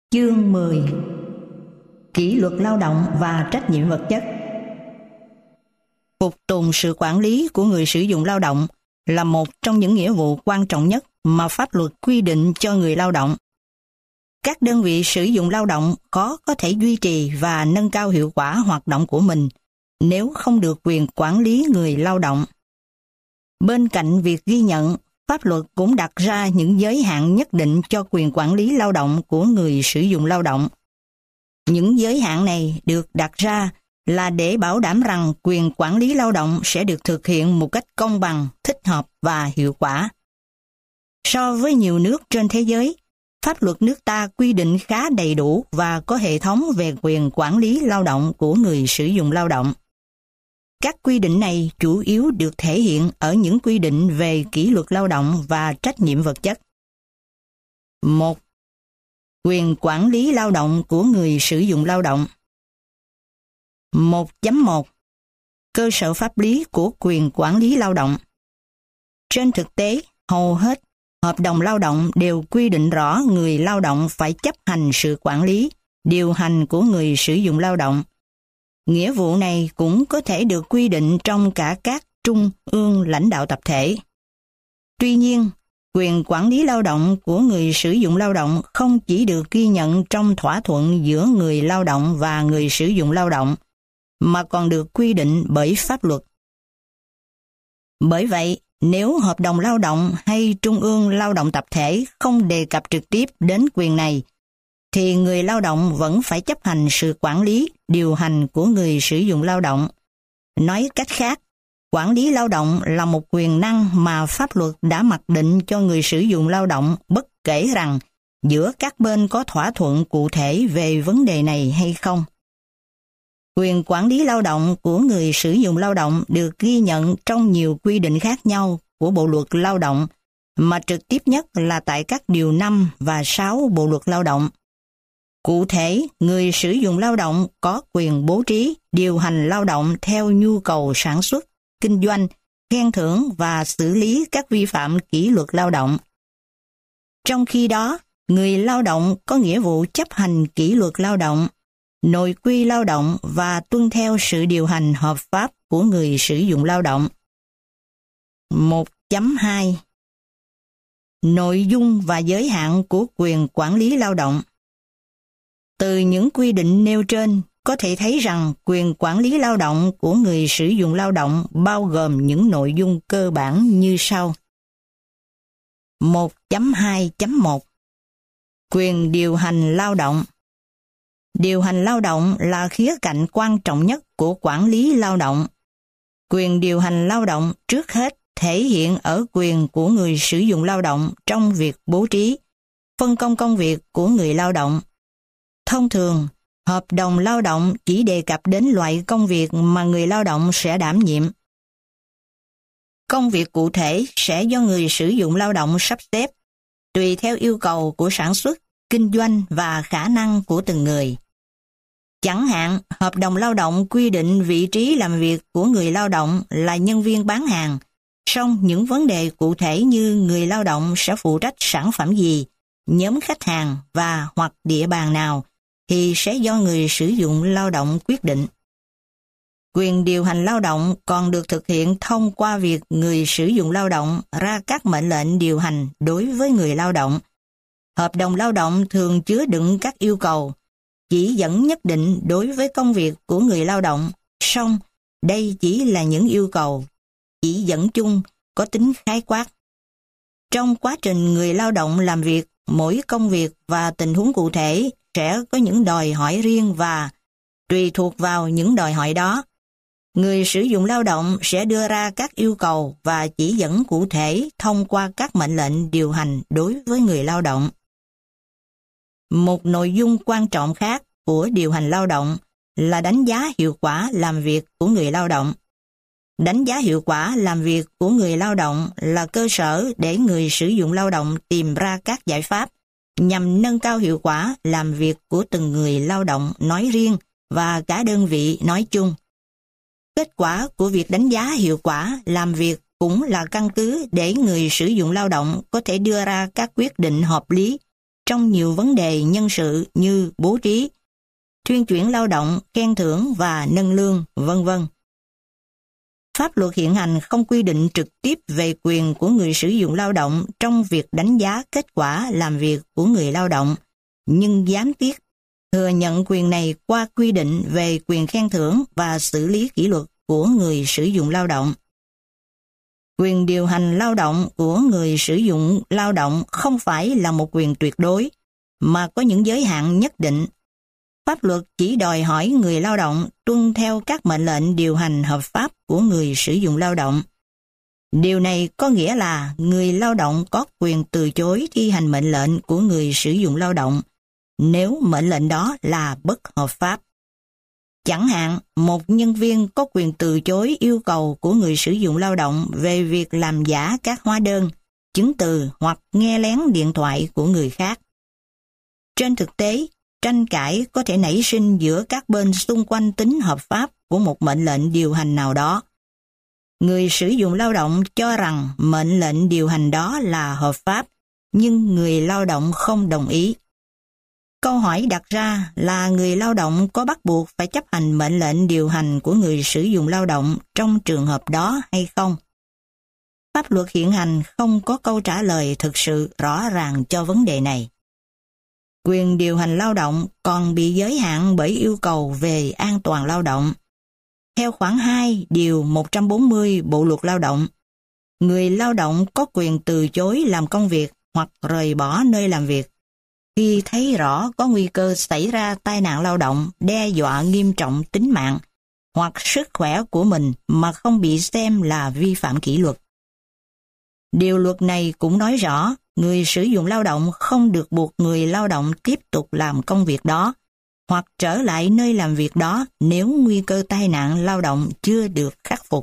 Chương 10. Kỷ luật lao động và trách nhiệm vật chất. Phục tùng sự quản lý của người sử dụng lao động là một trong những nghĩa vụ quan trọng nhất mà pháp luật quy định cho người lao động. Các đơn vị sử dụng lao động khó có thể duy trì và nâng cao hiệu quả hoạt động của mình nếu không được quyền quản lý người lao động. Bên cạnh việc ghi nhận, pháp luật cũng đặt ra những giới hạn nhất định cho quyền quản lý lao động của người sử dụng lao động. Những giới hạn này được đặt ra là để bảo đảm rằng quyền quản lý lao động sẽ được thực hiện một cách công bằng, thích hợp và hiệu quả. So với nhiều nước trên thế giới, pháp luật nước ta quy định khá đầy đủ và có hệ thống về quyền quản lý lao động của người sử dụng lao động. Các quy định này chủ yếu được thể hiện ở những quy định về kỷ luật lao động và trách nhiệm vật chất. 1. Quyền quản lý lao động của người sử dụng lao động. 1.1 Cơ sở pháp lý của quyền quản lý lao động. Trên thực tế, hầu hết hợp đồng lao động đều quy định rõ người lao động phải chấp hành sự quản lý, điều hành của người sử dụng lao động. Nghĩa vụ này cũng có thể được quy định trong cả các trung ương lãnh đạo tập thể. Tuy nhiên, quyền quản lý lao động của người sử dụng lao động không chỉ được ghi nhận trong thỏa thuận giữa người lao động và người sử dụng lao động, mà còn được quy định bởi pháp luật. Bởi vậy, nếu hợp đồng lao động hay trung ương lao động tập thể không đề cập trực tiếp đến quyền này, thì người lao động vẫn phải chấp hành sự quản lý, điều hành của người sử dụng lao động. Nói cách khác, quản lý lao động là một quyền năng mà pháp luật đã mặc định cho người sử dụng lao động bất kể rằng giữa các bên có thỏa thuận cụ thể về vấn đề này hay không. Quyền quản lý lao động của người sử dụng lao động được ghi nhận trong nhiều quy định khác nhau của Bộ luật Lao động, mà trực tiếp nhất là tại các điều 5 và 6 Bộ luật Lao động. Cụ thể, người sử dụng lao động có quyền bố trí, điều hành lao động theo nhu cầu sản xuất, kinh doanh, khen thưởng và xử lý các vi phạm kỷ luật lao động. Trong khi đó, người lao động có nghĩa vụ chấp hành kỷ luật lao động, nội quy lao động và tuân theo sự điều hành hợp pháp của người sử dụng lao động. 1.2 Nội dung và giới hạn của quyền quản lý lao động. Từ những quy định nêu trên, có thể thấy rằng quyền quản lý lao động của người sử dụng lao động bao gồm những nội dung cơ bản như sau. 1.2.1 Quyền điều hành lao động. Điều hành lao động là khía cạnh quan trọng nhất của quản lý lao động. Quyền điều hành lao động trước hết thể hiện ở quyền của người sử dụng lao động trong việc bố trí, phân công công việc của người lao động. Thông thường, hợp đồng lao động chỉ đề cập đến loại công việc mà người lao động sẽ đảm nhiệm. Công việc cụ thể sẽ do người sử dụng lao động sắp xếp, tùy theo yêu cầu của sản xuất, kinh doanh và khả năng của từng người. Chẳng hạn, hợp đồng lao động quy định vị trí làm việc của người lao động là nhân viên bán hàng, song những vấn đề cụ thể như người lao động sẽ phụ trách sản phẩm gì, nhóm khách hàng và hoặc địa bàn nào thì sẽ do người sử dụng lao động quyết định. Quyền điều hành lao động còn được thực hiện thông qua việc người sử dụng lao động ra các mệnh lệnh điều hành đối với người lao động. Hợp đồng lao động thường chứa đựng các yêu cầu, chỉ dẫn nhất định đối với công việc của người lao động, song đây chỉ là những yêu cầu, chỉ dẫn chung có tính khái quát. Trong quá trình người lao động làm việc, mỗi công việc và tình huống cụ thể sẽ có những đòi hỏi riêng và, tùy thuộc vào những đòi hỏi đó, người sử dụng lao động sẽ đưa ra các yêu cầu và chỉ dẫn cụ thể thông qua các mệnh lệnh điều hành đối với người lao động. Một nội dung quan trọng khác của điều hành lao động là đánh giá hiệu quả làm việc của người lao động. Đánh giá hiệu quả làm việc của người lao động là cơ sở để người sử dụng lao động tìm ra các giải pháp nhằm nâng cao hiệu quả làm việc của từng người lao động nói riêng và cả đơn vị nói chung. Kết quả của việc đánh giá hiệu quả làm việc cũng là căn cứ để người sử dụng lao động có thể đưa ra các quyết định hợp lý trong nhiều vấn đề nhân sự như bố trí, thuyên chuyển lao động, khen thưởng và nâng lương, vân vân. Pháp luật hiện hành không quy định trực tiếp về quyền của người sử dụng lao động trong việc đánh giá kết quả làm việc của người lao động, nhưng gián tiếp thừa nhận quyền này qua quy định về quyền khen thưởng và xử lý kỷ luật của người sử dụng lao động. Quyền điều hành lao động của người sử dụng lao động không phải là một quyền tuyệt đối, mà có những giới hạn nhất định. Pháp luật chỉ đòi hỏi người lao động tuân theo các mệnh lệnh điều hành hợp pháp của người sử dụng lao động. Điều này có nghĩa là người lao động có quyền từ chối thi hành mệnh lệnh của người sử dụng lao động nếu mệnh lệnh đó là bất hợp pháp. Chẳng hạn, một nhân viên có quyền từ chối yêu cầu của người sử dụng lao động về việc làm giả các hóa đơn, chứng từ hoặc nghe lén điện thoại của người khác. Trên thực tế, tranh cãi có thể nảy sinh giữa các bên xung quanh tính hợp pháp của một mệnh lệnh điều hành nào đó. Người sử dụng lao động cho rằng mệnh lệnh điều hành đó là hợp pháp, nhưng người lao động không đồng ý. Câu hỏi đặt ra là người lao động có bắt buộc phải chấp hành mệnh lệnh điều hành của người sử dụng lao động trong trường hợp đó hay không? Pháp luật hiện hành không có câu trả lời thực sự rõ ràng cho vấn đề này. Quyền điều hành lao động còn bị giới hạn bởi yêu cầu về an toàn lao động. Theo khoản 2 điều 140 Bộ luật Lao động, người lao động có quyền từ chối làm công việc hoặc rời bỏ nơi làm việc khi thấy rõ có nguy cơ xảy ra tai nạn lao động đe dọa nghiêm trọng tính mạng hoặc sức khỏe của mình mà không bị xem là vi phạm kỷ luật. Điều luật này cũng nói rõ người sử dụng lao động không được buộc người lao động tiếp tục làm công việc đó hoặc trở lại nơi làm việc đó nếu nguy cơ tai nạn lao động chưa được khắc phục.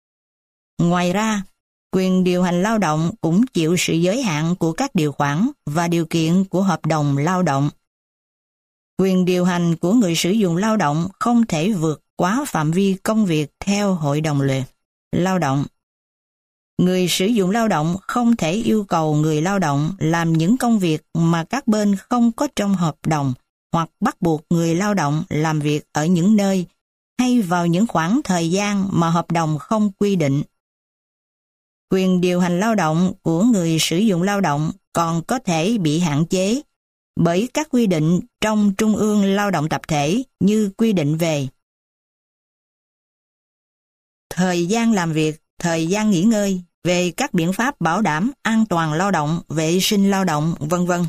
Ngoài ra, quyền điều hành lao động cũng chịu sự giới hạn của các điều khoản và điều kiện của hợp đồng lao động. Quyền điều hành của người sử dụng lao động không thể vượt quá phạm vi công việc theo hội đồng lao động. Người sử dụng lao động không thể yêu cầu người lao động làm những công việc mà các bên không có trong hợp đồng hoặc bắt buộc người lao động làm việc ở những nơi hay vào những khoảng thời gian mà hợp đồng không quy định. Quyền điều hành lao động của người sử dụng lao động còn có thể bị hạn chế bởi các quy định trong Trung ương Lao động Tập thể như quy định về thời gian làm việc, thời gian nghỉ ngơi, về các biện pháp bảo đảm an toàn lao động, vệ sinh lao động, vân vân.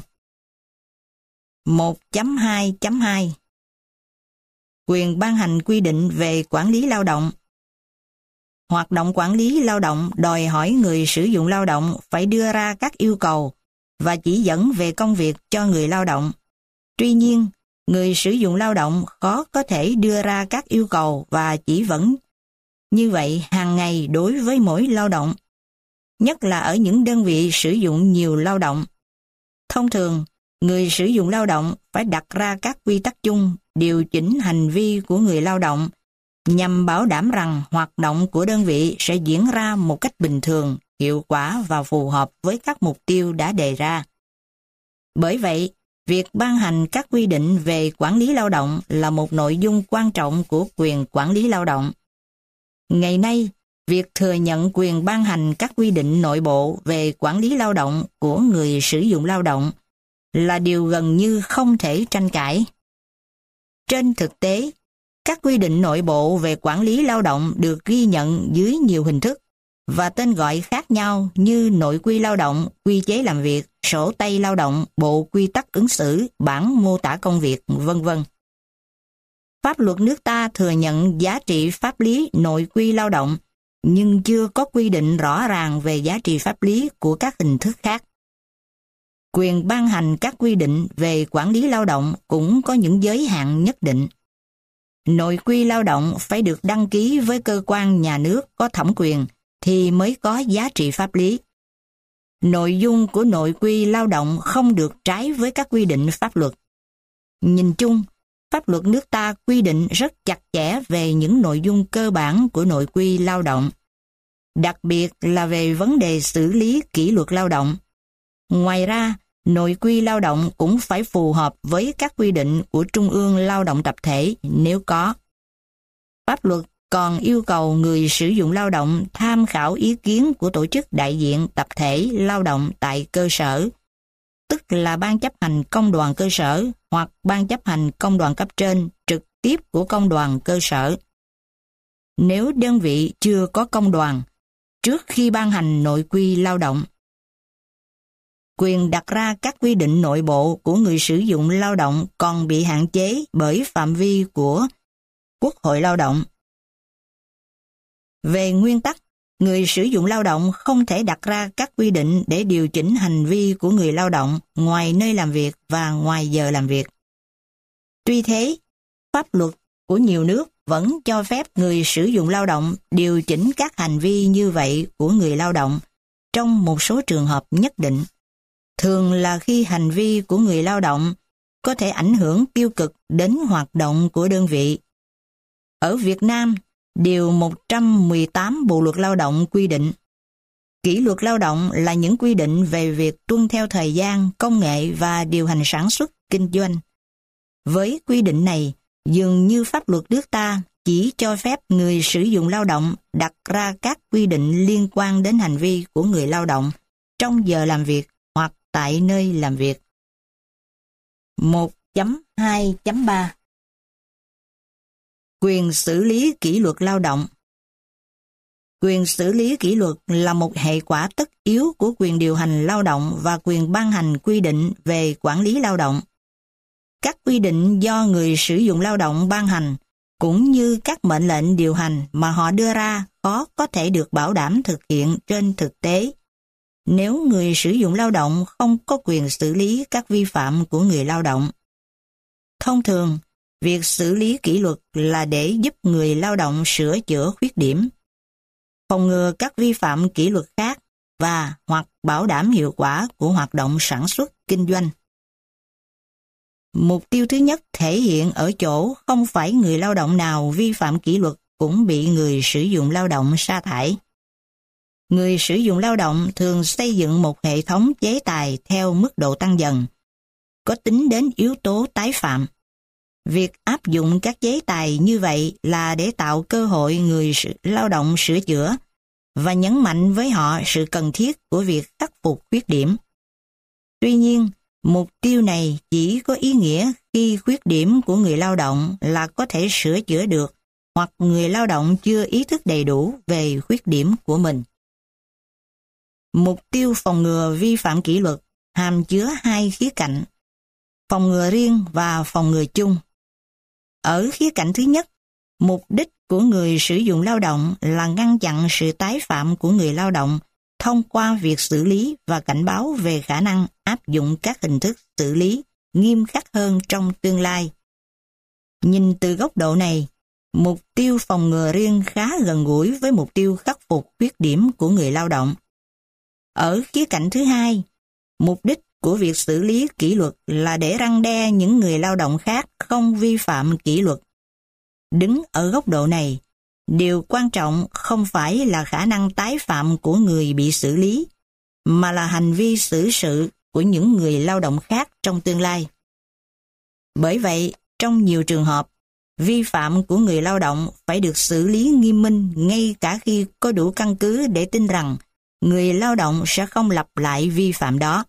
1.2.2 Quyền ban hành quy định về quản lý lao động. Hoạt động quản lý lao động đòi hỏi người sử dụng lao động phải đưa ra các yêu cầu và chỉ dẫn về công việc cho người lao động. Tuy nhiên, người sử dụng lao động khó có thể đưa ra các yêu cầu và chỉ dẫn như vậy hàng ngày đối với mỗi lao động, nhất là ở những đơn vị sử dụng nhiều lao động. Thông thường, người sử dụng lao động phải đặt ra các quy tắc chung điều chỉnh hành vi của người lao động nhằm bảo đảm rằng hoạt động của đơn vị sẽ diễn ra một cách bình thường, hiệu quả và phù hợp với các mục tiêu đã đề ra. Bởi vậy, việc ban hành các quy định về quản lý lao động là một nội dung quan trọng của quyền quản lý lao động. Ngày nay, việc thừa nhận quyền ban hành các quy định nội bộ về quản lý lao động của người sử dụng lao động là điều gần như không thể tranh cãi. Trên thực tế, các quy định nội bộ về quản lý lao động được ghi nhận dưới nhiều hình thức và tên gọi khác nhau như nội quy lao động, quy chế làm việc, sổ tay lao động, bộ quy tắc ứng xử, bản mô tả công việc, vân vân. Pháp luật nước ta thừa nhận giá trị pháp lý nội quy lao động, nhưng chưa có quy định rõ ràng về giá trị pháp lý của các hình thức khác. Quyền ban hành các quy định về quản lý lao động cũng có những giới hạn nhất định. Nội quy lao động phải được đăng ký với cơ quan nhà nước có thẩm quyền thì mới có giá trị pháp lý. Nội dung của nội quy lao động không được trái với các quy định pháp luật. Nhìn chung, pháp luật nước ta quy định rất chặt chẽ về những nội dung cơ bản của nội quy lao động, đặc biệt là về vấn đề xử lý kỷ luật lao động. Ngoài ra, Nội quy lao động cũng phải phù hợp với các quy định của Trung ương Lao động Tập thể nếu có. Pháp luật còn yêu cầu người sử dụng lao động tham khảo ý kiến của tổ chức đại diện tập thể lao động tại cơ sở, tức là ban chấp hành công đoàn cơ sở hoặc ban chấp hành công đoàn cấp trên trực tiếp của công đoàn cơ sở. Nếu đơn vị chưa có công đoàn, trước khi ban hành nội quy lao động, quyền đặt ra các quy định nội bộ của người sử dụng lao động còn bị hạn chế bởi phạm vi của Quốc hội lao động. Về nguyên tắc, người sử dụng lao động không thể đặt ra các quy định để điều chỉnh hành vi của người lao động ngoài nơi làm việc và ngoài giờ làm việc. Tuy thế, pháp luật của nhiều nước vẫn cho phép người sử dụng lao động điều chỉnh các hành vi như vậy của người lao động trong một số trường hợp nhất định. Thường là khi hành vi của người lao động có thể ảnh hưởng tiêu cực đến hoạt động của đơn vị. Ở Việt Nam, Điều 118 Bộ Luật Lao động quy định, kỷ luật lao động là những quy định về việc tuân theo thời gian, công nghệ và điều hành sản xuất, kinh doanh. Với quy định này, dường như pháp luật nước ta chỉ cho phép người sử dụng lao động đặt ra các quy định liên quan đến hành vi của người lao động trong giờ làm việc hoặc tại nơi làm việc. 1.2.3 Quyền xử lý kỷ luật lao động. Quyền xử lý kỷ luật là một hệ quả tất yếu của quyền điều hành lao động và quyền ban hành quy định về quản lý lao động. Các quy định do người sử dụng lao động ban hành, cũng như các mệnh lệnh điều hành mà họ đưa ra khó có thể được bảo đảm thực hiện trên thực tế, nếu người sử dụng lao động không có quyền xử lý các vi phạm của người lao động. Thông thường, việc xử lý kỷ luật là để giúp người lao động sửa chữa khuyết điểm, phòng ngừa các vi phạm kỷ luật khác và hoặc bảo đảm hiệu quả của hoạt động sản xuất, kinh doanh. Mục tiêu thứ nhất thể hiện ở chỗ không phải người lao động nào vi phạm kỷ luật cũng bị người sử dụng lao động sa thải. Người sử dụng lao động thường xây dựng một hệ thống chế tài theo mức độ tăng dần, có tính đến yếu tố tái phạm. Việc áp dụng các chế tài như vậy là để tạo cơ hội người lao động sửa chữa và nhấn mạnh với họ sự cần thiết của việc khắc phục khuyết điểm. Tuy nhiên, mục tiêu này chỉ có ý nghĩa khi khuyết điểm của người lao động là có thể sửa chữa được hoặc người lao động chưa ý thức đầy đủ về khuyết điểm của mình. Mục tiêu phòng ngừa vi phạm kỷ luật hàm chứa hai khía cạnh, phòng ngừa riêng và phòng ngừa chung. Ở khía cạnh thứ nhất, mục đích của người sử dụng lao động là ngăn chặn sự tái phạm của người lao động thông qua việc xử lý và cảnh báo về khả năng áp dụng các hình thức xử lý nghiêm khắc hơn trong tương lai. Nhìn từ góc độ này, mục tiêu phòng ngừa riêng khá gần gũi với mục tiêu khắc phục khuyết điểm của người lao động. Ở khía cạnh thứ hai, mục đích của việc xử lý kỷ luật là để răn đe những người lao động khác không vi phạm kỷ luật. Đứng ở góc độ này, điều quan trọng không phải là khả năng tái phạm của người bị xử lý, mà là hành vi xử sự của những người lao động khác trong tương lai. Bởi vậy, trong nhiều trường hợp, vi phạm của người lao động phải được xử lý nghiêm minh ngay cả khi có đủ căn cứ để tin rằng người lao động sẽ không lặp lại vi phạm đó.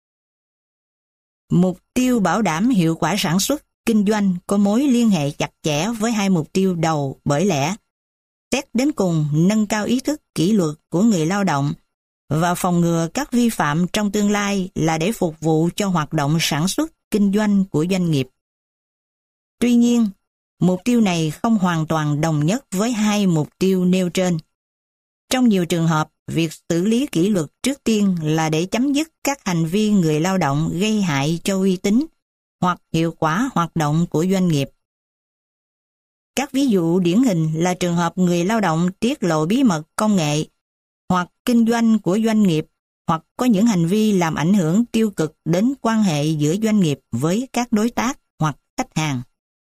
Mục tiêu bảo đảm hiệu quả sản xuất, kinh doanh có mối liên hệ chặt chẽ với hai mục tiêu đầu, bởi lẽ xét đến cùng nâng cao ý thức kỷ luật của người lao động và phòng ngừa các vi phạm trong tương lai là để phục vụ cho hoạt động sản xuất, kinh doanh của doanh nghiệp. Tuy nhiên, mục tiêu này không hoàn toàn đồng nhất với hai mục tiêu nêu trên. Trong nhiều trường hợp, việc xử lý kỷ luật trước tiên là để chấm dứt các hành vi người lao động gây hại cho uy tín hoặc hiệu quả hoạt động của doanh nghiệp. Các ví dụ điển hình là trường hợp người lao động tiết lộ bí mật công nghệ hoặc kinh doanh của doanh nghiệp hoặc có những hành vi làm ảnh hưởng tiêu cực đến quan hệ giữa doanh nghiệp với các đối tác hoặc khách hàng.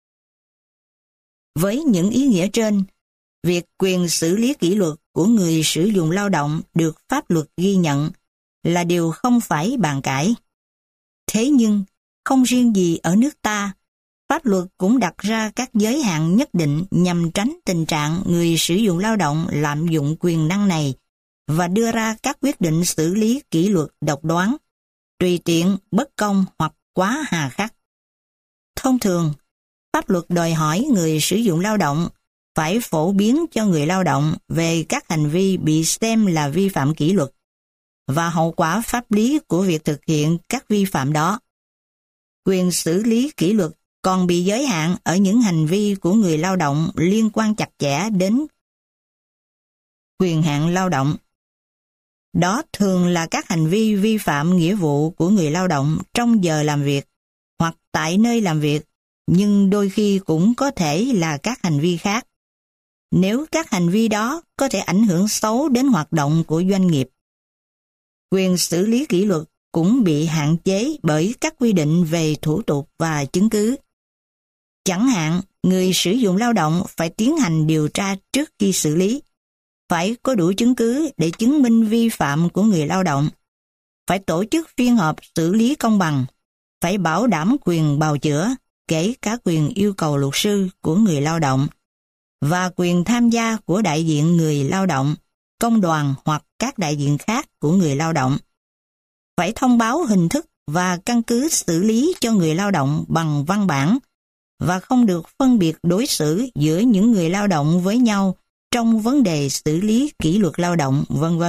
Với những ý nghĩa trên, việc quyền xử lý kỷ luật của người sử dụng lao động được pháp luật ghi nhận là điều không phải bàn cãi. Thế nhưng, không riêng gì ở nước ta, pháp luật cũng đặt ra các giới hạn nhất định nhằm tránh tình trạng người sử dụng lao động lạm dụng quyền năng này và đưa ra các quyết định xử lý kỷ luật độc đoán, tùy tiện, bất công hoặc quá hà khắc. Thông thường, pháp luật đòi hỏi người sử dụng lao động phải phổ biến cho người lao động về các hành vi bị xem là vi phạm kỷ luật và hậu quả pháp lý của việc thực hiện các vi phạm đó. Quyền xử lý kỷ luật còn bị giới hạn ở những hành vi của người lao động liên quan chặt chẽ đến quyền hạn lao động. Đó thường là các hành vi vi phạm nghĩa vụ của người lao động trong giờ làm việc hoặc tại nơi làm việc, nhưng đôi khi cũng có thể là các hành vi khác. Nếu các hành vi đó có thể ảnh hưởng xấu đến hoạt động của doanh nghiệp. Quyền xử lý kỷ luật cũng bị hạn chế bởi các quy định về thủ tục và chứng cứ. Chẳng hạn, người sử dụng lao động phải tiến hành điều tra trước khi xử lý, phải có đủ chứng cứ để chứng minh vi phạm của người lao động, phải tổ chức phiên họp xử lý công bằng, phải bảo đảm quyền bào chữa, kể cả quyền yêu cầu luật sư của người lao động, và quyền tham gia của đại diện người lao động, công đoàn hoặc các đại diện khác của người lao động. Phải thông báo hình thức và căn cứ xử lý cho người lao động bằng văn bản và không được phân biệt đối xử giữa những người lao động với nhau trong vấn đề xử lý kỷ luật lao động, v.v.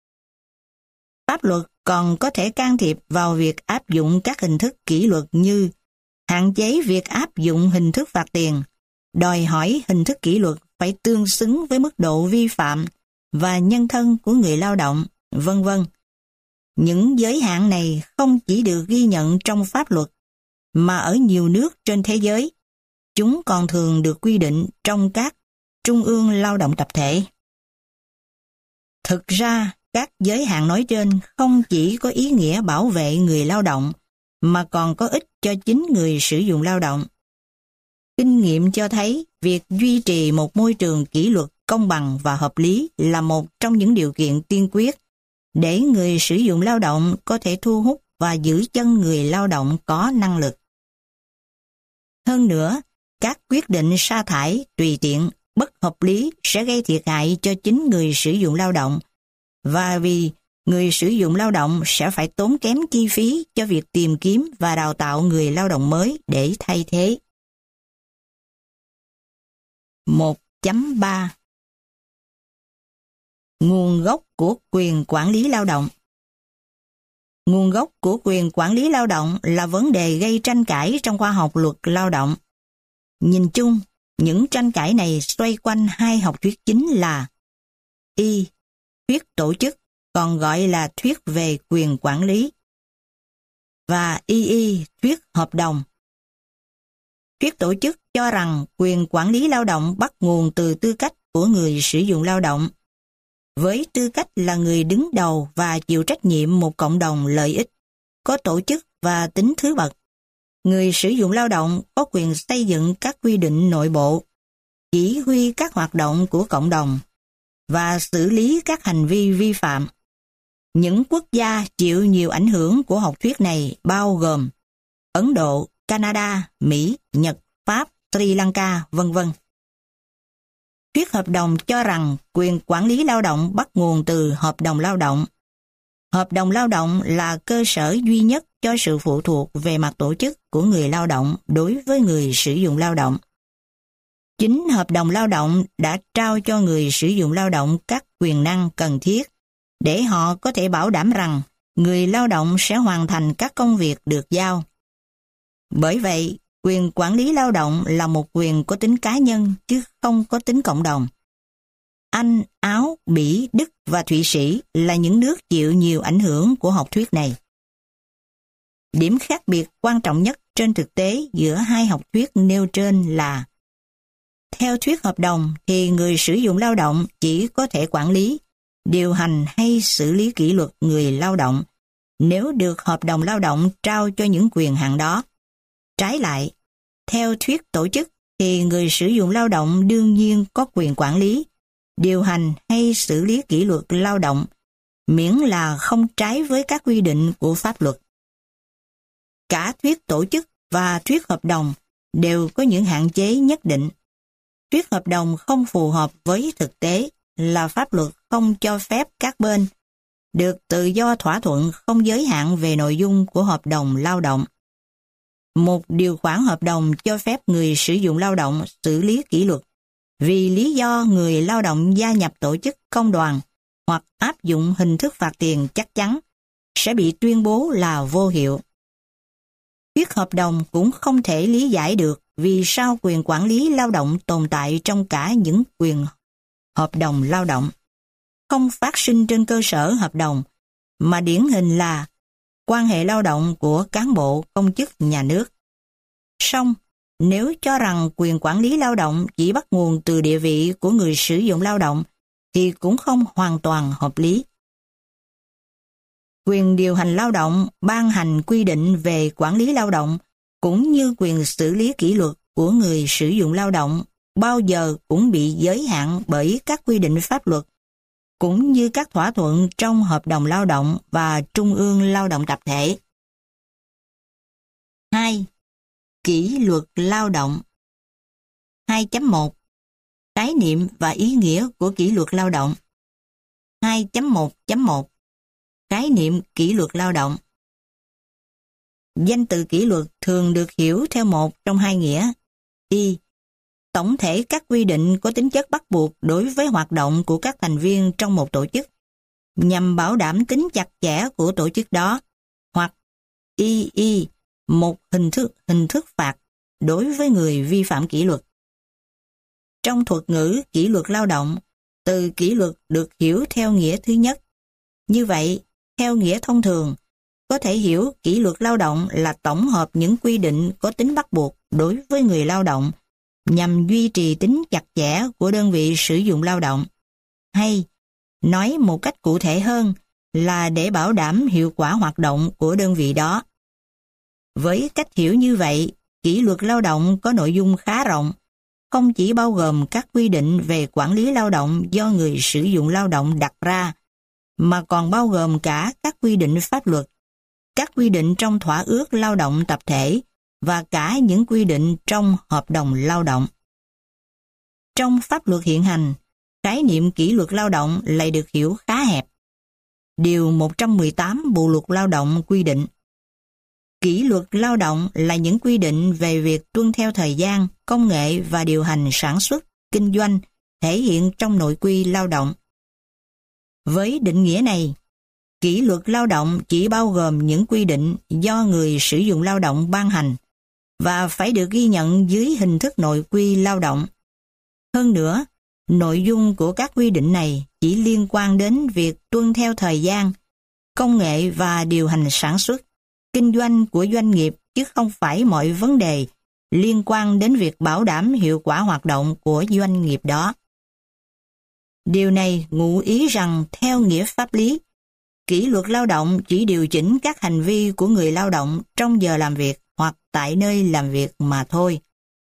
Pháp luật còn có thể can thiệp vào việc áp dụng các hình thức kỷ luật như hạn chế việc áp dụng hình thức phạt tiền, đòi hỏi hình thức kỷ luật phải tương xứng với mức độ vi phạm và nhân thân của người lao động, v.v. Những giới hạn này không chỉ được ghi nhận trong pháp luật, mà ở nhiều nước trên thế giới, chúng còn thường được quy định trong các trung ương lao động tập thể. Thực ra, các giới hạn nói trên không chỉ có ý nghĩa bảo vệ người lao động, mà còn có ích cho chính người sử dụng lao động. Kinh nghiệm cho thấy việc duy trì một môi trường kỷ luật công bằng và hợp lý là một trong những điều kiện tiên quyết để người sử dụng lao động có thể thu hút và giữ chân người lao động có năng lực. Hơn nữa, các quyết định sa thải tùy tiện, bất hợp lý sẽ gây thiệt hại cho chính người sử dụng lao động, và vì người sử dụng lao động sẽ phải tốn kém chi phí cho việc tìm kiếm và đào tạo người lao động mới để thay thế. 1.3 Nguồn gốc của quyền quản lý lao động. Nguồn gốc của quyền quản lý lao động là vấn đề gây tranh cãi trong khoa học luật lao động. Nhìn chung, những tranh cãi này xoay quanh hai học thuyết chính là Y. Thuyết tổ chức, còn gọi là thuyết về quyền quản lý, và II. Thuyết hợp đồng. Thuyết tổ chức cho rằng quyền quản lý lao động bắt nguồn từ tư cách của người sử dụng lao động, với tư cách là người đứng đầu và chịu trách nhiệm một cộng đồng lợi ích, có tổ chức và tính thứ bậc. Người sử dụng lao động có quyền xây dựng các quy định nội bộ, chỉ huy các hoạt động của cộng đồng, và xử lý các hành vi vi phạm. Những quốc gia chịu nhiều ảnh hưởng của học thuyết này bao gồm Ấn Độ, Canada, Mỹ, Nhật, Pháp, Sri Lanka, v.v. Thuyết hợp đồng cho rằng quyền quản lý lao động bắt nguồn từ hợp đồng lao động. Hợp đồng lao động là cơ sở duy nhất cho sự phụ thuộc về mặt tổ chức của người lao động đối với người sử dụng lao động. Chính hợp đồng lao động đã trao cho người sử dụng lao động các quyền năng cần thiết để họ có thể bảo đảm rằng người lao động sẽ hoàn thành các công việc được giao. Bởi vậy, quyền quản lý lao động là một quyền có tính cá nhân chứ không có tính cộng đồng. Anh, Áo, Bỉ, Đức và Thụy Sĩ là những nước chịu nhiều ảnh hưởng của học thuyết này. Điểm khác biệt quan trọng nhất trên thực tế giữa hai học thuyết nêu trên là theo thuyết hợp đồng thì người sử dụng lao động chỉ có thể quản lý, điều hành hay xử lý kỷ luật người lao động nếu được hợp đồng lao động trao cho những quyền hạn đó. Trái lại, theo thuyết tổ chức thì người sử dụng lao động đương nhiên có quyền quản lý, điều hành hay xử lý kỷ luật lao động, miễn là không trái với các quy định của pháp luật. Cả thuyết tổ chức và thuyết hợp đồng đều có những hạn chế nhất định. Thuyết hợp đồng không phù hợp với thực tế là pháp luật không cho phép các bên được tự do thỏa thuận không giới hạn về nội dung của hợp đồng lao động. Một điều khoản hợp đồng cho phép người sử dụng lao động xử lý kỷ luật vì lý do người lao động gia nhập tổ chức công đoàn hoặc áp dụng hình thức phạt tiền chắc chắn sẽ bị tuyên bố là vô hiệu. Thuyết hợp đồng cũng không thể lý giải được vì sao quyền quản lý lao động tồn tại trong cả những quyền hợp đồng lao động, không phát sinh trên cơ sở hợp đồng, mà điển hình là quan hệ lao động của cán bộ công chức nhà nước. Song, nếu cho rằng quyền quản lý lao động chỉ bắt nguồn từ địa vị của người sử dụng lao động, thì cũng không hoàn toàn hợp lý. Quyền điều hành lao động ban hành quy định về quản lý lao động cũng như quyền xử lý kỷ luật của người sử dụng lao động bao giờ cũng bị giới hạn bởi các quy định pháp luật cũng như các thỏa thuận trong hợp đồng lao động và trung ương lao động tập thể. 2. Kỷ luật lao động. 2.1 Khái niệm và ý nghĩa của kỷ luật lao động. 2.1.1 Khái niệm kỷ luật lao động. Danh từ kỷ luật thường được hiểu theo một trong hai nghĩa. Y. Tổng thể các quy định có tính chất bắt buộc đối với hoạt động của các thành viên trong một tổ chức, nhằm bảo đảm tính chặt chẽ của tổ chức đó, hoặc Y. Một hình thức phạt đối với người vi phạm kỷ luật. Trong thuật ngữ kỷ luật lao động, từ kỷ luật được hiểu theo nghĩa thứ nhất. Như vậy, theo nghĩa thông thường, có thể hiểu kỷ luật lao động là tổng hợp những quy định có tính bắt buộc đối với người lao động nhằm duy trì tính chặt chẽ của đơn vị sử dụng lao động. Hay, nói một cách cụ thể hơn là để bảo đảm hiệu quả hoạt động của đơn vị đó. Với cách hiểu như vậy, kỷ luật lao động có nội dung khá rộng, không chỉ bao gồm các quy định về quản lý lao động do người sử dụng lao động đặt ra, mà còn bao gồm cả các quy định pháp luật, các quy định trong thỏa ước lao động tập thể và cả những quy định trong hợp đồng lao động. Trong pháp luật hiện hành, khái niệm kỷ luật lao động lại được hiểu khá hẹp. Điều 118 Bộ luật lao động quy định: kỷ luật lao động là những quy định về việc tuân theo thời gian, công nghệ và điều hành sản xuất, kinh doanh thể hiện trong nội quy lao động. Với định nghĩa này, kỷ luật lao động chỉ bao gồm những quy định do người sử dụng lao động ban hành và phải được ghi nhận dưới hình thức nội quy lao động. Hơn nữa, nội dung của các quy định này chỉ liên quan đến việc tuân theo thời gian, công nghệ và điều hành sản xuất, kinh doanh của doanh nghiệp, chứ không phải mọi vấn đề liên quan đến việc bảo đảm hiệu quả hoạt động của doanh nghiệp đó. Điều này ngụ ý rằng theo nghĩa pháp lý, kỷ luật lao động chỉ điều chỉnh các hành vi của người lao động trong giờ làm việc hoặc tại nơi làm việc mà thôi.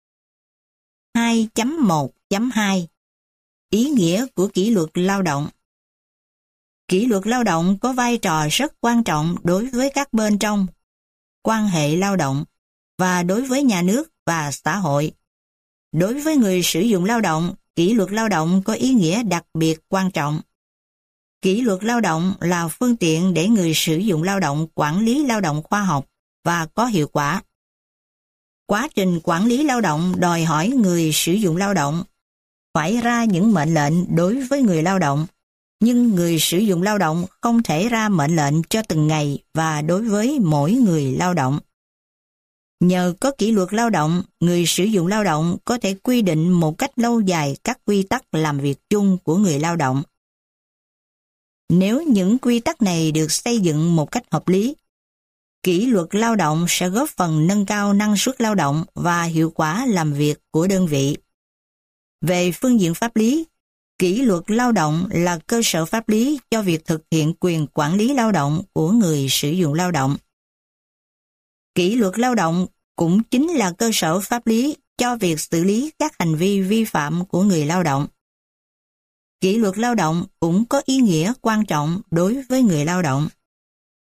2.1.2 Ý nghĩa của kỷ luật lao động. Kỷ luật lao động có vai trò rất quan trọng đối với các bên trong quan hệ lao động và đối với nhà nước và xã hội. Đối với người sử dụng lao động, kỷ luật lao động có ý nghĩa đặc biệt quan trọng. Kỷ luật lao động là phương tiện để người sử dụng lao động quản lý lao động khoa học và có hiệu quả. Quá trình quản lý lao động đòi hỏi người sử dụng lao động phải ra những mệnh lệnh đối với người lao động, nhưng người sử dụng lao động không thể ra mệnh lệnh cho từng ngày và đối với mỗi người lao động. Nhờ có kỷ luật lao động, người sử dụng lao động có thể quy định một cách lâu dài các quy tắc làm việc chung của người lao động. Nếu những quy tắc này được xây dựng một cách hợp lý, kỷ luật lao động sẽ góp phần nâng cao năng suất lao động và hiệu quả làm việc của đơn vị. Về phương diện pháp lý, kỷ luật lao động là cơ sở pháp lý cho việc thực hiện quyền quản lý lao động của người sử dụng lao động. Kỷ luật lao động cũng chính là cơ sở pháp lý cho việc xử lý các hành vi vi phạm của người lao động. Kỷ luật lao động cũng có ý nghĩa quan trọng đối với người lao động.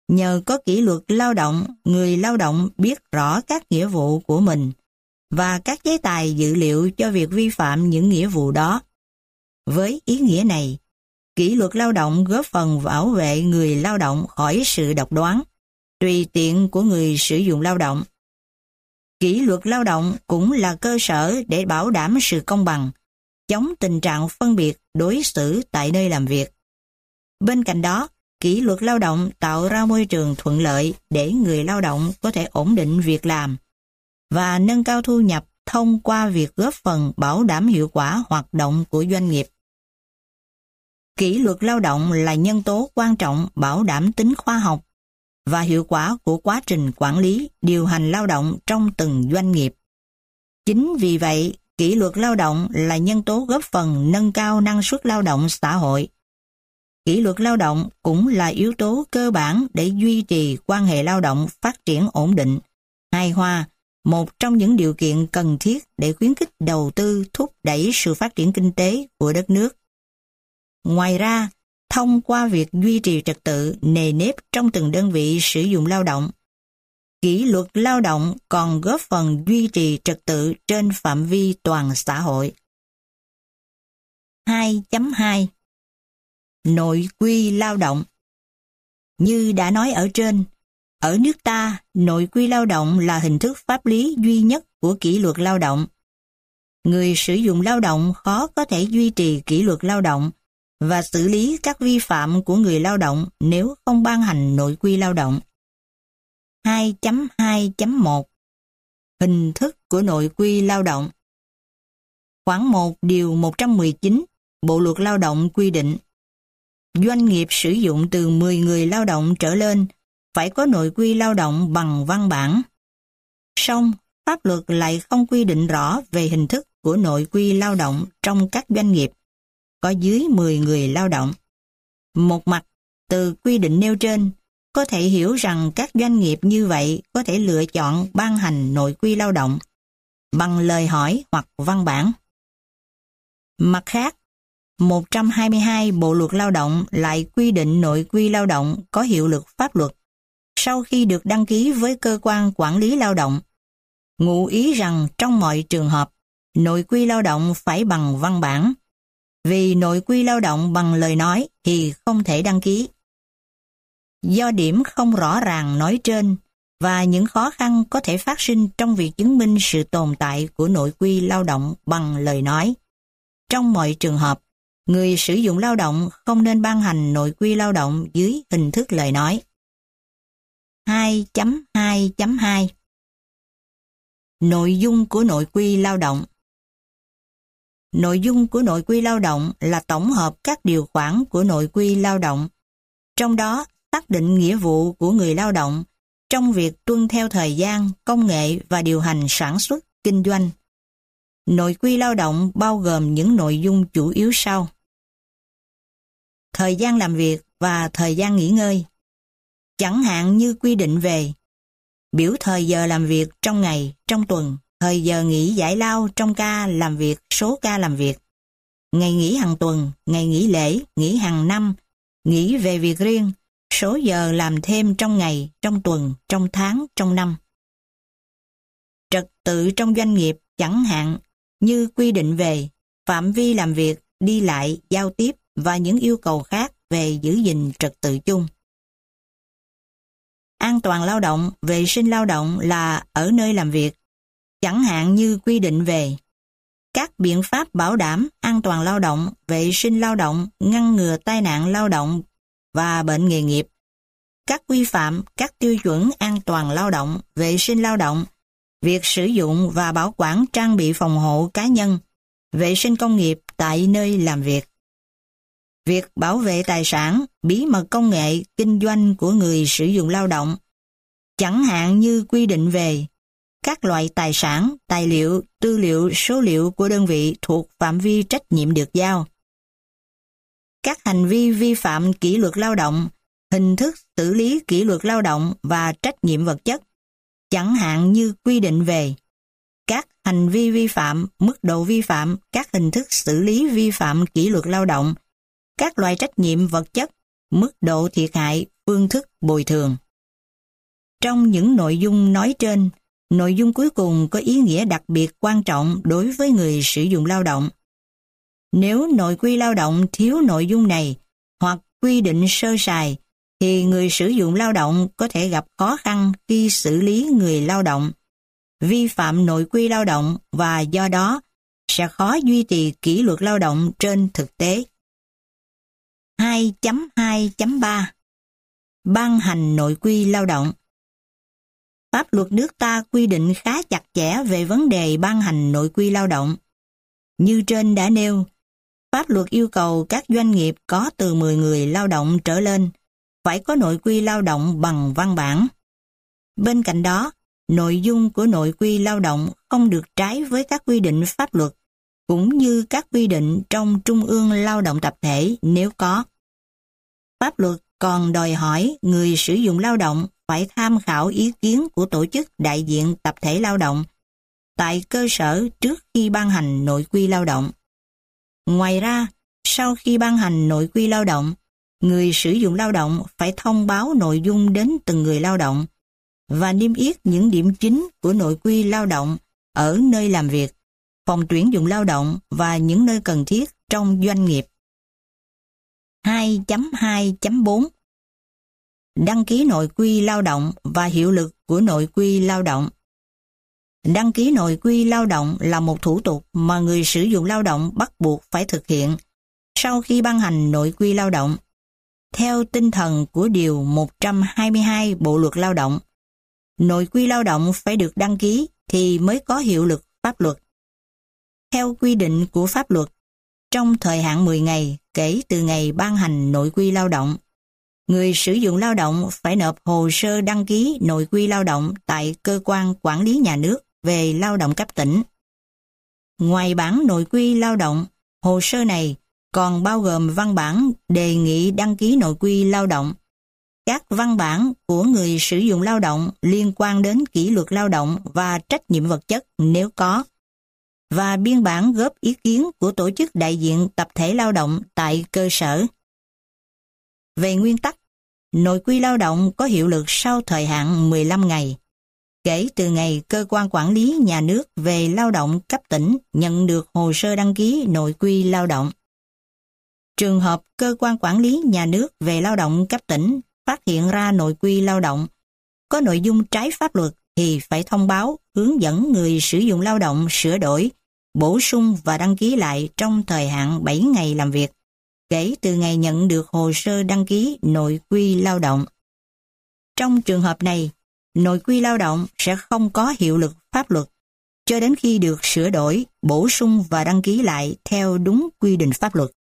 Nhờ có kỷ luật lao động, người lao động biết rõ các nghĩa vụ của mình và các chế tài dự liệu cho việc vi phạm những nghĩa vụ đó. Với ý nghĩa này, kỷ luật lao động góp phần bảo vệ người lao động khỏi sự độc đoán, tùy tiện của người sử dụng lao động. Kỷ luật lao động cũng là cơ sở để bảo đảm sự công bằng, chống tình trạng phân biệt đối xử tại nơi làm việc. Bên cạnh đó, kỷ luật lao động tạo ra môi trường thuận lợi để người lao động có thể ổn định việc làm và nâng cao thu nhập thông qua việc góp phần bảo đảm hiệu quả hoạt động của doanh nghiệp. Kỷ luật lao động là nhân tố quan trọng bảo đảm tính khoa học và hiệu quả của quá trình quản lý, điều hành lao động trong từng doanh nghiệp. Chính vì vậy, kỷ luật lao động là nhân tố góp phần nâng cao năng suất lao động xã hội. Kỷ luật lao động cũng là yếu tố cơ bản để duy trì quan hệ lao động phát triển ổn định, hài hòa, một trong những điều kiện cần thiết để khuyến khích đầu tư thúc đẩy sự phát triển kinh tế của đất nước. Ngoài ra, thông qua việc duy trì trật tự nề nếp trong từng đơn vị sử dụng lao động, kỷ luật lao động còn góp phần duy trì trật tự trên phạm vi toàn xã hội. 2.2 Nội quy lao động. Như đã nói ở trên, ở nước ta, nội quy lao động là hình thức pháp lý duy nhất của kỷ luật lao động. Người sử dụng lao động khó có thể duy trì kỷ luật lao động và xử lý các vi phạm của người lao động nếu không ban hành nội quy lao động. 2.2.1 Hình thức của nội quy lao động. Khoản 1 điều 119 Bộ luật lao động quy định doanh nghiệp sử dụng từ 10 người lao động trở lên phải có nội quy lao động bằng văn bản. Song, pháp luật lại không quy định rõ về hình thức của nội quy lao động trong các doanh nghiệp có dưới 10 người lao động. Một mặt, từ quy định nêu trên, có thể hiểu rằng các doanh nghiệp như vậy có thể lựa chọn ban hành nội quy lao động bằng lời hỏi hoặc văn bản. Mặt khác, 122 Bộ luật lao động lại quy định nội quy lao động có hiệu lực pháp luật sau khi được đăng ký với cơ quan quản lý lao động, ngụ ý rằng trong mọi trường hợp, nội quy lao động phải bằng văn bản, vì nội quy lao động bằng lời nói thì không thể đăng ký. Do điểm không rõ ràng nói trên và những khó khăn có thể phát sinh trong việc chứng minh sự tồn tại của nội quy lao động bằng lời nói, trong mọi trường hợp, người sử dụng lao động không nên ban hành nội quy lao động dưới hình thức lời nói. 2.2.2 Nội dung của nội quy lao động. Nội dung của nội quy lao động là tổng hợp các điều khoản của nội quy lao động, trong đó xác định nghĩa vụ của người lao động trong việc tuân theo thời gian, công nghệ và điều hành sản xuất, kinh doanh. Nội quy lao động bao gồm những nội dung chủ yếu sau: thời gian làm việc và thời gian nghỉ ngơi, chẳng hạn như quy định về biểu thời giờ làm việc trong ngày, trong tuần, thời giờ nghỉ giải lao trong ca làm việc, số ca làm việc, ngày nghỉ hàng tuần, ngày nghỉ lễ, nghỉ hàng năm, nghỉ về việc riêng, số giờ làm thêm trong ngày, trong tuần, trong tháng, trong năm. Trật tự trong doanh nghiệp chẳng hạn như quy định về phạm vi làm việc, đi lại, giao tiếp và những yêu cầu khác về giữ gìn trật tự chung. An toàn lao động, vệ sinh lao động là ở nơi làm việc, chẳng hạn như quy định về các biện pháp bảo đảm an toàn lao động, vệ sinh lao động, ngăn ngừa tai nạn lao động và bệnh nghề nghiệp, các quy phạm, các tiêu chuẩn an toàn lao động, vệ sinh lao động, việc sử dụng và bảo quản trang bị phòng hộ cá nhân, vệ sinh công nghiệp tại nơi làm việc. Việc bảo vệ tài sản, bí mật công nghệ, kinh doanh của người sử dụng lao động, chẳng hạn như quy định về các loại tài sản, tài liệu, tư liệu, số liệu của đơn vị thuộc phạm vi trách nhiệm được giao. Các hành vi vi phạm kỷ luật lao động, hình thức xử lý kỷ luật lao động và trách nhiệm vật chất, chẳng hạn như quy định về các hành vi vi phạm, mức độ vi phạm, các hình thức xử lý vi phạm kỷ luật lao động, các loại trách nhiệm vật chất, mức độ thiệt hại, phương thức bồi thường. Trong những nội dung nói trên, nội dung cuối cùng có ý nghĩa đặc biệt quan trọng đối với người sử dụng lao động. Nếu nội quy lao động thiếu nội dung này hoặc quy định sơ sài, thì người sử dụng lao động có thể gặp khó khăn khi xử lý người lao động, vi phạm nội quy lao động và do đó sẽ khó duy trì kỷ luật lao động trên thực tế. 2.2.3 Ban hành nội quy lao động. Pháp luật nước ta quy định khá chặt chẽ về vấn đề ban hành nội quy lao động. Như trên đã nêu, pháp luật yêu cầu các doanh nghiệp có từ 10 người lao động trở lên phải có nội quy lao động bằng văn bản. Bên cạnh đó, nội dung của nội quy lao động không được trái với các quy định pháp luật, cũng như các quy định trong Trung ương Lao động tập thể nếu có. Pháp luật còn đòi hỏi người sử dụng lao động phải tham khảo ý kiến của tổ chức đại diện tập thể lao động tại cơ sở trước khi ban hành nội quy lao động. Ngoài ra, sau khi ban hành nội quy lao động, người sử dụng lao động phải thông báo nội dung đến từng người lao động và niêm yết những điểm chính của nội quy lao động ở nơi làm việc, phòng tuyển dụng lao động và những nơi cần thiết trong doanh nghiệp. 2.2.4 Đăng ký nội quy lao động và hiệu lực của nội quy lao động. Đăng ký nội quy lao động là một thủ tục mà người sử dụng lao động bắt buộc phải thực hiện sau khi ban hành nội quy lao động. Theo tinh thần của Điều 122 Bộ Luật Lao động, nội quy lao động phải được đăng ký thì mới có hiệu lực pháp luật. Theo quy định của pháp luật, trong thời hạn 10 ngày kể từ ngày ban hành nội quy lao động, người sử dụng lao động phải nộp hồ sơ đăng ký nội quy lao động tại cơ quan quản lý nhà nước về lao động cấp tỉnh. Ngoài bản nội quy lao động, hồ sơ này còn bao gồm văn bản đề nghị đăng ký nội quy lao động, các văn bản của người sử dụng lao động liên quan đến kỷ luật lao động và trách nhiệm vật chất nếu có, và biên bản góp ý kiến của tổ chức đại diện tập thể lao động tại cơ sở. Về nguyên tắc, nội quy lao động có hiệu lực sau thời hạn 15 ngày, kể từ ngày cơ quan quản lý nhà nước về lao động cấp tỉnh nhận được hồ sơ đăng ký nội quy lao động. Trường hợp cơ quan quản lý nhà nước về lao động cấp tỉnh phát hiện ra nội quy lao động có nội dung trái pháp luật thì phải thông báo, hướng dẫn người sử dụng lao động sửa đổi, bổ sung và đăng ký lại trong thời hạn 7 ngày làm việc, kể từ ngày nhận được hồ sơ đăng ký nội quy lao động. Trong trường hợp này, nội quy lao động sẽ không có hiệu lực pháp luật cho đến khi được sửa đổi, bổ sung và đăng ký lại theo đúng quy định pháp luật.